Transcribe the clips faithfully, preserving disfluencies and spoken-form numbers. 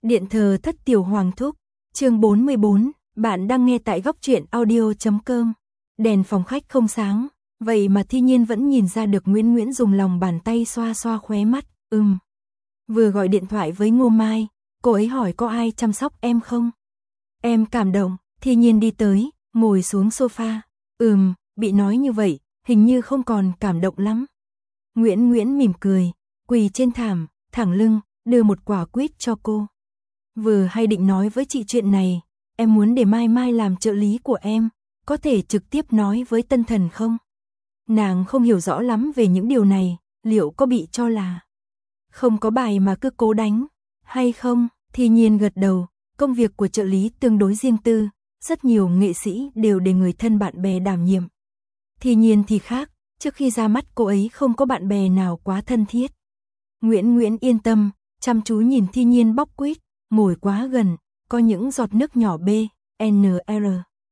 Điện thờ thất tiểu hoàng thúc, chương bốn mươi bốn, bạn đang nghe tại góc truyện audio chấm com. Đèn phòng khách không sáng, vậy mà Thi Nhiên vẫn nhìn ra được Nguyễn Nguyễn dùng lòng bàn tay xoa xoa khóe mắt, ừm. Vừa gọi điện thoại với Ngô Mai, cô ấy hỏi có ai chăm sóc em không? Em cảm động, Thi Nhiên đi tới, ngồi xuống sofa, ừm, bị nói như vậy, hình như không còn cảm động lắm. Nguyễn Nguyễn mỉm cười, quỳ trên thảm, thẳng lưng, đưa một quả quýt cho cô. Vừa hay định nói với chị chuyện này, em muốn để Mai Mai làm trợ lý của em, có thể trực tiếp nói với Tân Thần không? Nàng không hiểu rõ lắm về những điều này, liệu có bị cho là không có bài mà cứ cố đánh, hay không? Thi Nhiên gật đầu, công việc của trợ lý tương đối riêng tư, rất nhiều nghệ sĩ đều để người thân bạn bè đảm nhiệm. Thi Nhiên thì khác, trước khi ra mắt cô ấy không có bạn bè nào quá thân thiết. Nguyễn Nguyễn yên tâm, chăm chú nhìn Thi Nhiên bóc quýt, ngồi quá gần, có những giọt nước nhỏ B, N R.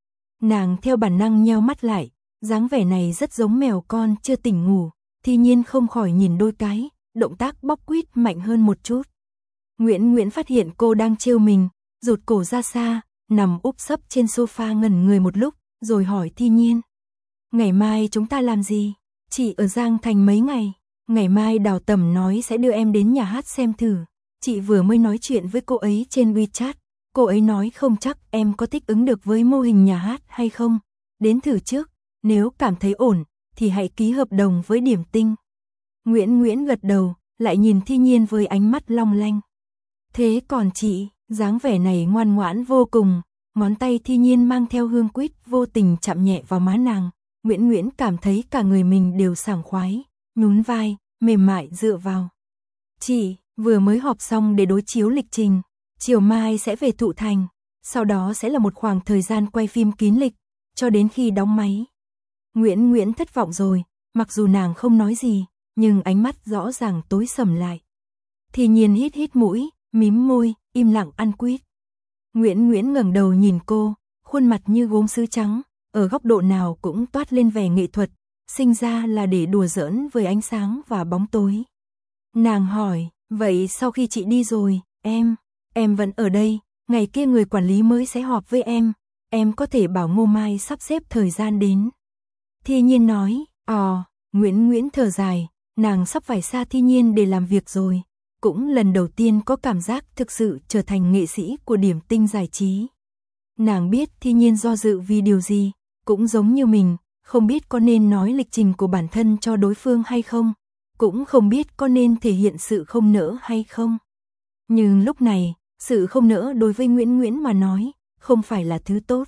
Nàng theo bản năng nheo mắt lại, dáng vẻ này rất giống mèo con chưa tỉnh ngủ, Thi Nhiên không khỏi nhìn đôi cái, động tác bóc quýt mạnh hơn một chút. Nguyễn Nguyễn phát hiện cô đang trêu mình, rụt cổ ra xa, nằm úp sấp trên sofa ngẩn người một lúc, rồi hỏi Thi Nhiên. Ngày mai chúng ta làm gì? Chị ở Giang Thành mấy ngày, ngày mai Đào Tầm nói sẽ đưa em đến nhà hát xem thử. Chị vừa mới nói chuyện với cô ấy trên WeChat, cô ấy nói không chắc em có thích ứng được với mô hình nhà hát hay không, đến thử trước, nếu cảm thấy ổn, thì hãy ký hợp đồng với Điểm Tinh. Nguyễn Nguyễn gật đầu, lại nhìn Thi Nhiên với ánh mắt long lanh. Thế còn chị, dáng vẻ này ngoan ngoãn vô cùng, ngón tay Thi Nhiên mang theo hương quýt vô tình chạm nhẹ vào má nàng, Nguyễn Nguyễn cảm thấy cả người mình đều sảng khoái, nhún vai, mềm mại dựa vào. Chị, vừa mới họp xong để đối chiếu lịch trình, chiều mai sẽ về Thụ Thành, sau đó sẽ là một khoảng thời gian quay phim kín lịch, cho đến khi đóng máy. Nguyễn Nguyễn thất vọng rồi, mặc dù nàng không nói gì, nhưng ánh mắt rõ ràng tối sầm lại. Thi Nhiên hít hít mũi, mím môi, im lặng ăn quýt. Nguyễn Nguyễn ngẩng đầu nhìn cô, khuôn mặt như gốm sứ trắng, ở góc độ nào cũng toát lên vẻ nghệ thuật, sinh ra là để đùa giỡn với ánh sáng và bóng tối. Nàng hỏi, vậy sau khi chị đi rồi, em, em vẫn ở đây, ngày kia người quản lý mới sẽ họp với em, em có thể bảo Ngô Mai sắp xếp thời gian đến. Thi Nhiên nói, ồ, Nguyễn Nguyễn thở dài, nàng sắp phải xa Thi Nhiên để làm việc rồi, cũng lần đầu tiên có cảm giác thực sự trở thành nghệ sĩ của Điểm Tinh giải trí. Nàng biết Thi Nhiên do dự vì điều gì, cũng giống như mình, không biết có nên nói lịch trình của bản thân cho đối phương hay không, cũng không biết có nên thể hiện sự không nỡ hay không. Nhưng lúc này, sự không nỡ đối với Nguyễn Nguyễn mà nói, không phải là thứ tốt.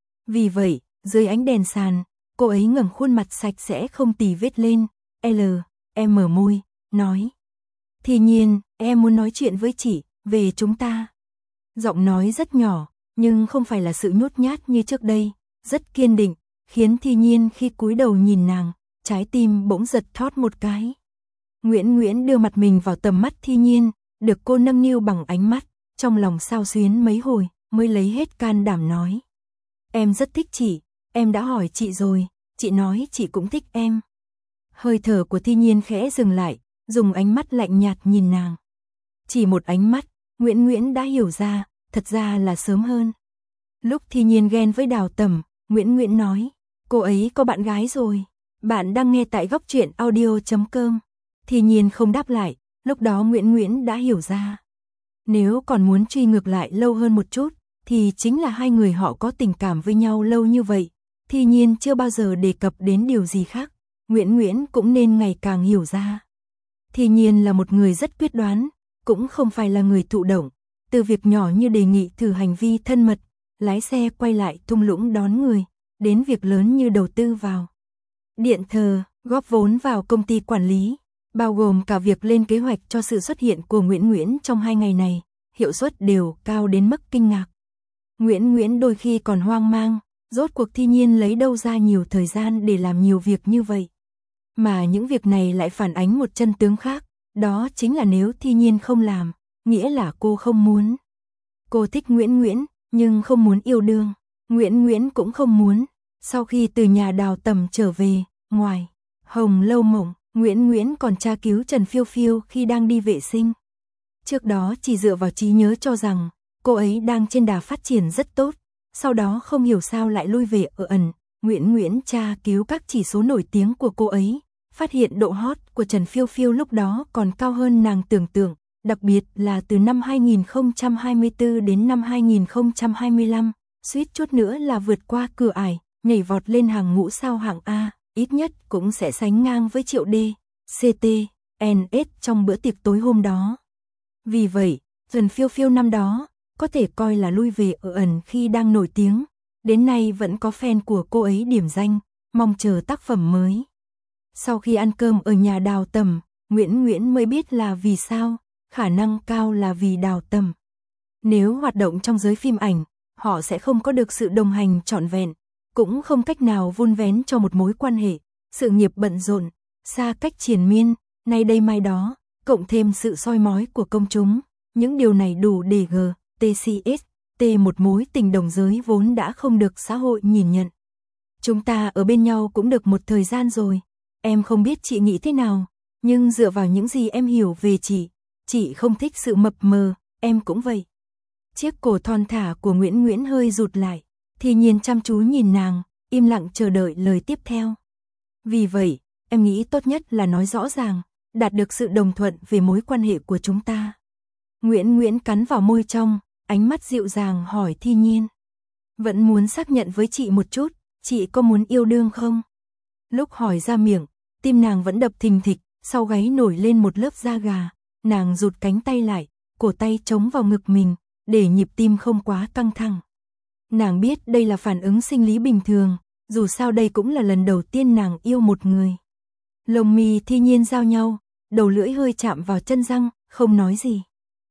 Vì vậy, dưới ánh đèn sàn, cô ấy ngẩng khuôn mặt sạch sẽ không tì vết lên, L, em mở môi, nói. Thi Nhiên, em muốn nói chuyện với chị, về chúng ta. Giọng nói rất nhỏ, nhưng không phải là sự nhút nhát như trước đây, rất kiên định, khiến Thi Nhiên khi cúi đầu nhìn nàng, trái tim bỗng giật thót một cái. Nguyễn Nguyễn đưa mặt mình vào tầm mắt Thi Nhiên, được cô nâng niu bằng ánh mắt, trong lòng xao xuyến mấy hồi, mới lấy hết can đảm nói. Em rất thích chị, em đã hỏi chị rồi, chị nói chị cũng thích em. Hơi thở của Thi Nhiên khẽ dừng lại, dùng ánh mắt lạnh nhạt nhìn nàng. Chỉ một ánh mắt, Nguyễn Nguyễn đã hiểu ra, thật ra là sớm hơn. Lúc Thi Nhiên ghen với Đào Tầm, Nguyễn Nguyễn nói, cô ấy có bạn gái rồi. Bạn đang nghe tại góc truyện audio chấm com. Thi Nhiên không đáp lại, lúc đó Nguyễn Nguyễn đã hiểu ra. Nếu còn muốn truy ngược lại lâu hơn một chút, thì chính là hai người họ có tình cảm với nhau lâu như vậy. Thi Nhiên chưa bao giờ đề cập đến điều gì khác, Nguyễn Nguyễn cũng nên ngày càng hiểu ra. Thi Nhiên là một người rất quyết đoán, cũng không phải là người thụ động, từ việc nhỏ như đề nghị thử hành vi thân mật, lái xe quay lại thung lũng đón người, đến việc lớn như đầu tư vào điện thờ, góp vốn vào công ty quản lý, bao gồm cả việc lên kế hoạch cho sự xuất hiện của Nguyễn Nguyễn trong hai ngày này, hiệu suất đều cao đến mức kinh ngạc. Nguyễn Nguyễn đôi khi còn hoang mang, rốt cuộc Thi Nhiên lấy đâu ra nhiều thời gian để làm nhiều việc như vậy. Mà những việc này lại phản ánh một chân tướng khác, đó chính là nếu Thi Nhiên không làm, nghĩa là cô không muốn. Cô thích Nguyễn Nguyễn, nhưng không muốn yêu đương. Nguyễn Nguyễn cũng không muốn. Sau khi từ nhà Đào Tầm trở về, ngoài Hồng Lâu Mộng, Nguyễn Nguyễn còn tra cứu Trần Phiêu Phiêu khi đang đi vệ sinh. Trước đó chỉ dựa vào trí nhớ cho rằng cô ấy đang trên đà phát triển rất tốt, sau đó không hiểu sao lại lui về ở ẩn. Nguyễn Nguyễn tra cứu các chỉ số nổi tiếng của cô ấy, phát hiện độ hot của Trần Phiêu Phiêu lúc đó còn cao hơn nàng tưởng tượng, đặc biệt là từ năm hai nghìn không trăm hai mươi tư đến năm hai nghìn không trăm hai mươi lăm, suýt chút nữa là vượt qua cửa ải, nhảy vọt lên hàng ngũ sao hạng A, ít nhất cũng sẽ sánh ngang với Triệu D, xê tê, en ét trong bữa tiệc tối hôm đó. Vì vậy, Trần Phiêu Phiêu năm đó có thể coi là lui về ở ẩn khi đang nổi tiếng, đến nay vẫn có fan của cô ấy điểm danh, mong chờ tác phẩm mới. Sau khi ăn cơm ở nhà Đào Tầm, Nguyễn Nguyễn mới biết là vì sao, khả năng cao là vì Đào Tầm. Nếu hoạt động trong giới phim ảnh, họ sẽ không có được sự đồng hành trọn vẹn, cũng không cách nào vun vén cho một mối quan hệ, sự nghiệp bận rộn, xa cách triền miên, nay đây mai đó, cộng thêm sự soi mói của công chúng, những điều này đủ để G, tê xê ét, T một mối tình đồng giới vốn đã không được xã hội nhìn nhận. Chúng ta ở bên nhau cũng được một thời gian rồi, em không biết chị nghĩ thế nào, nhưng dựa vào những gì em hiểu về chị, chị không thích sự mập mờ, em cũng vậy. Chiếc cổ thon thả của Nguyễn Nguyễn hơi rụt lại, Thi Nhiên chăm chú nhìn nàng, im lặng chờ đợi lời tiếp theo. Vì vậy, em nghĩ tốt nhất là nói rõ ràng, đạt được sự đồng thuận về mối quan hệ của chúng ta. Nguyễn Nguyễn cắn vào môi trong, ánh mắt dịu dàng hỏi Thi Nhiên. Vẫn muốn xác nhận với chị một chút, chị có muốn yêu đương không? Lúc hỏi ra miệng, tim nàng vẫn đập thình thịch, sau gáy nổi lên một lớp da gà, nàng rụt cánh tay lại, cổ tay chống vào ngực mình, để nhịp tim không quá căng thẳng. Nàng biết đây là phản ứng sinh lý bình thường, dù sao đây cũng là lần đầu tiên nàng yêu một người. Lông mi Thi Nhiên giao nhau, đầu lưỡi hơi chạm vào chân răng, không nói gì.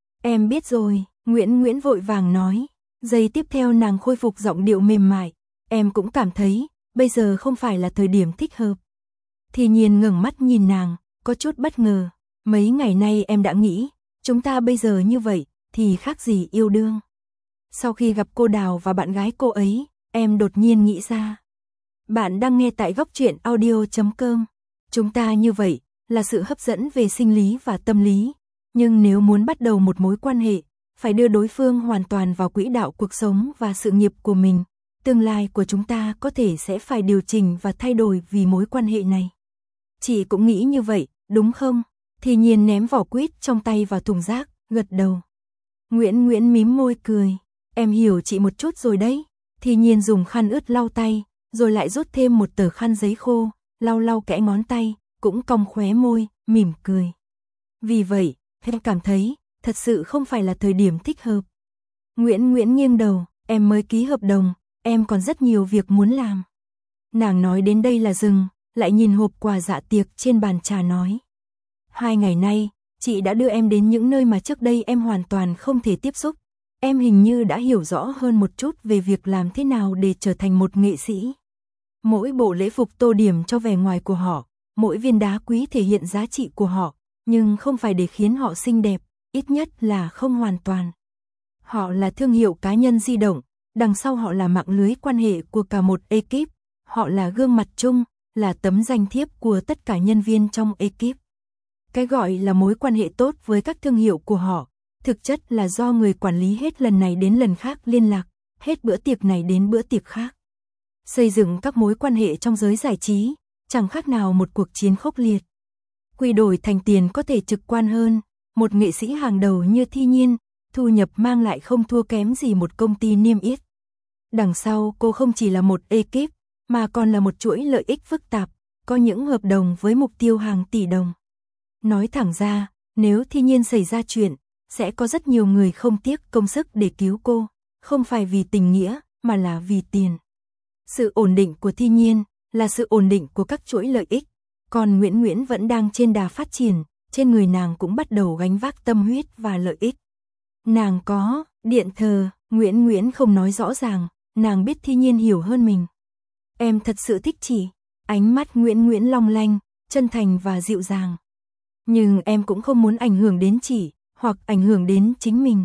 Em biết rồi, Nguyễn Nguyễn vội vàng nói. Giây tiếp theo nàng khôi phục giọng điệu mềm mại. Em cũng cảm thấy, bây giờ không phải là thời điểm thích hợp. Thi Nhiên ngẩng mắt nhìn nàng, có chút bất ngờ. Mấy ngày nay em đã nghĩ, chúng ta bây giờ như vậy, thì khác gì yêu đương. Sau khi gặp cô Đào và bạn gái cô ấy, em đột nhiên nghĩ ra. Bạn đang nghe tại góc truyện audio chấm com. Chúng ta như vậy, là sự hấp dẫn về sinh lý và tâm lý. Nhưng nếu muốn bắt đầu một mối quan hệ, phải đưa đối phương hoàn toàn vào quỹ đạo cuộc sống và sự nghiệp của mình. Tương lai của chúng ta có thể sẽ phải điều chỉnh và thay đổi vì mối quan hệ này. Chị cũng nghĩ như vậy, đúng không? Thi Nhiên ném vỏ quýt trong tay vào thùng rác, gật đầu. Nguyễn Nguyễn mím môi cười. Em hiểu chị một chút rồi đấy. Thi Nhiên dùng khăn ướt lau tay, rồi lại rút thêm một tờ khăn giấy khô, lau lau kẽ ngón tay, cũng cong khóe môi, mỉm cười. Vì vậy, em cảm thấy, thật sự không phải là thời điểm thích hợp. Nguyễn Nguyễn nghiêng đầu, em mới ký hợp đồng, em còn rất nhiều việc muốn làm. Nàng nói đến đây là dừng, lại nhìn hộp quà dạ tiệc trên bàn trà nói. Hai ngày nay, chị đã đưa em đến những nơi mà trước đây em hoàn toàn không thể tiếp xúc. Em hình như đã hiểu rõ hơn một chút về việc làm thế nào để trở thành một nghệ sĩ. Mỗi bộ lễ phục tô điểm cho vẻ ngoài của họ, mỗi viên đá quý thể hiện giá trị của họ, nhưng không phải để khiến họ xinh đẹp, ít nhất là không hoàn toàn. Họ là thương hiệu cá nhân di động, đằng sau họ là mạng lưới quan hệ của cả một ekip, họ là gương mặt chung, là tấm danh thiếp của tất cả nhân viên trong ekip. Cái gọi là mối quan hệ tốt với các thương hiệu của họ, thực chất là do người quản lý hết lần này đến lần khác liên lạc, hết bữa tiệc này đến bữa tiệc khác. Xây dựng các mối quan hệ trong giới giải trí, chẳng khác nào một cuộc chiến khốc liệt. Quy đổi thành tiền có thể trực quan hơn, một nghệ sĩ hàng đầu như Thi Nhiên, thu nhập mang lại không thua kém gì một công ty niêm yết. Đằng sau cô không chỉ là một ekip, mà còn là một chuỗi lợi ích phức tạp, có những hợp đồng với mục tiêu hàng tỷ đồng. Nói thẳng ra, nếu Thi Nhiên xảy ra chuyện, sẽ có rất nhiều người không tiếc công sức để cứu cô, không phải vì tình nghĩa, mà là vì tiền. Sự ổn định của Thi Nhiên là sự ổn định của các chuỗi lợi ích, còn Nguyễn Nguyễn vẫn đang trên đà phát triển, trên người nàng cũng bắt đầu gánh vác tâm huyết và lợi ích. Nàng có điện thờ, Nguyễn Nguyễn không nói rõ ràng, nàng biết Thi Nhiên hiểu hơn mình. Em thật sự thích chị, ánh mắt Nguyễn Nguyễn long lanh, chân thành và dịu dàng. Nhưng em cũng không muốn ảnh hưởng đến chị, hoặc ảnh hưởng đến chính mình.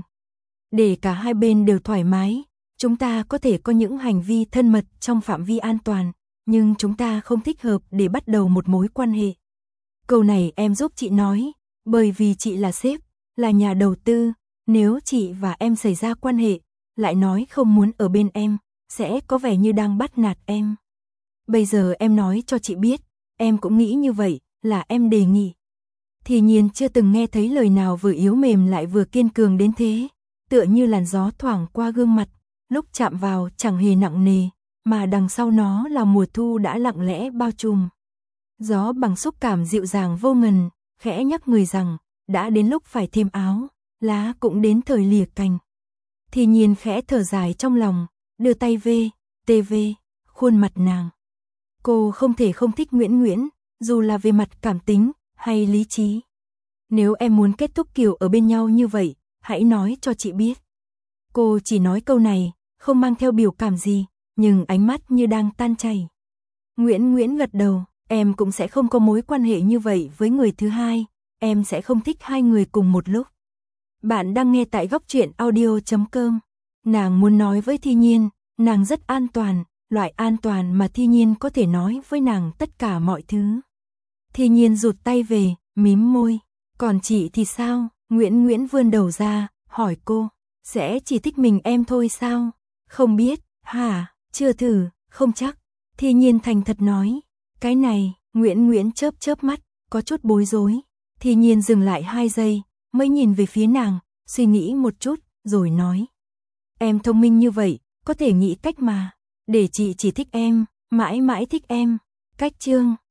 Để cả hai bên đều thoải mái, chúng ta có thể có những hành vi thân mật trong phạm vi an toàn, nhưng chúng ta không thích hợp để bắt đầu một mối quan hệ. Câu này em giúp chị nói, bởi vì chị là sếp, là nhà đầu tư, nếu chị và em xảy ra quan hệ, lại nói không muốn ở bên em, sẽ có vẻ như đang bắt nạt em. Bây giờ em nói cho chị biết, em cũng nghĩ như vậy, là em đề nghị. Thì Nhiên chưa từng nghe thấy lời nào vừa yếu mềm lại vừa kiên cường đến thế, tựa như làn gió thoảng qua gương mặt, lúc chạm vào chẳng hề nặng nề, mà đằng sau nó là mùa thu đã lặng lẽ bao trùm. Gió bằng xúc cảm dịu dàng vô ngần, khẽ nhắc người rằng, đã đến lúc phải thêm áo, lá cũng đến thời lìa cành. Thì Nhiên khẽ thở dài trong lòng, đưa tay về, tê về, khuôn mặt nàng. Cô không thể không thích Nguyễn Nguyễn, dù là về mặt cảm tính hay lý trí. Nếu em muốn kết thúc kiểu ở bên nhau như vậy, hãy nói cho chị biết. Cô chỉ nói câu này, không mang theo biểu cảm gì, nhưng ánh mắt như đang tan chảy. Nguyễn Nguyễn gật đầu, em cũng sẽ không có mối quan hệ như vậy với người thứ hai, em sẽ không thích hai người cùng một lúc. Bạn đang nghe tại góc truyện audio chấm com. Nàng muốn nói với Thi Nhiên, nàng rất an toàn, loại an toàn mà Thi Nhiên có thể nói với nàng tất cả mọi thứ. Thi Nhiên rụt tay về, mím môi. Còn chị thì sao? Nguyễn Nguyễn vươn đầu ra, hỏi cô. Sẽ chỉ thích mình em thôi sao? Không biết, hả? Chưa thử, không chắc. Thi Nhiên thành thật nói. Cái này, Nguyễn Nguyễn chớp chớp mắt, có chút bối rối. Thi Nhiên dừng lại hai giây, mới nhìn về phía nàng, suy nghĩ một chút, rồi nói. Em thông minh như vậy, có thể nghĩ cách mà. Để chị chỉ thích em, mãi mãi thích em. Cách chương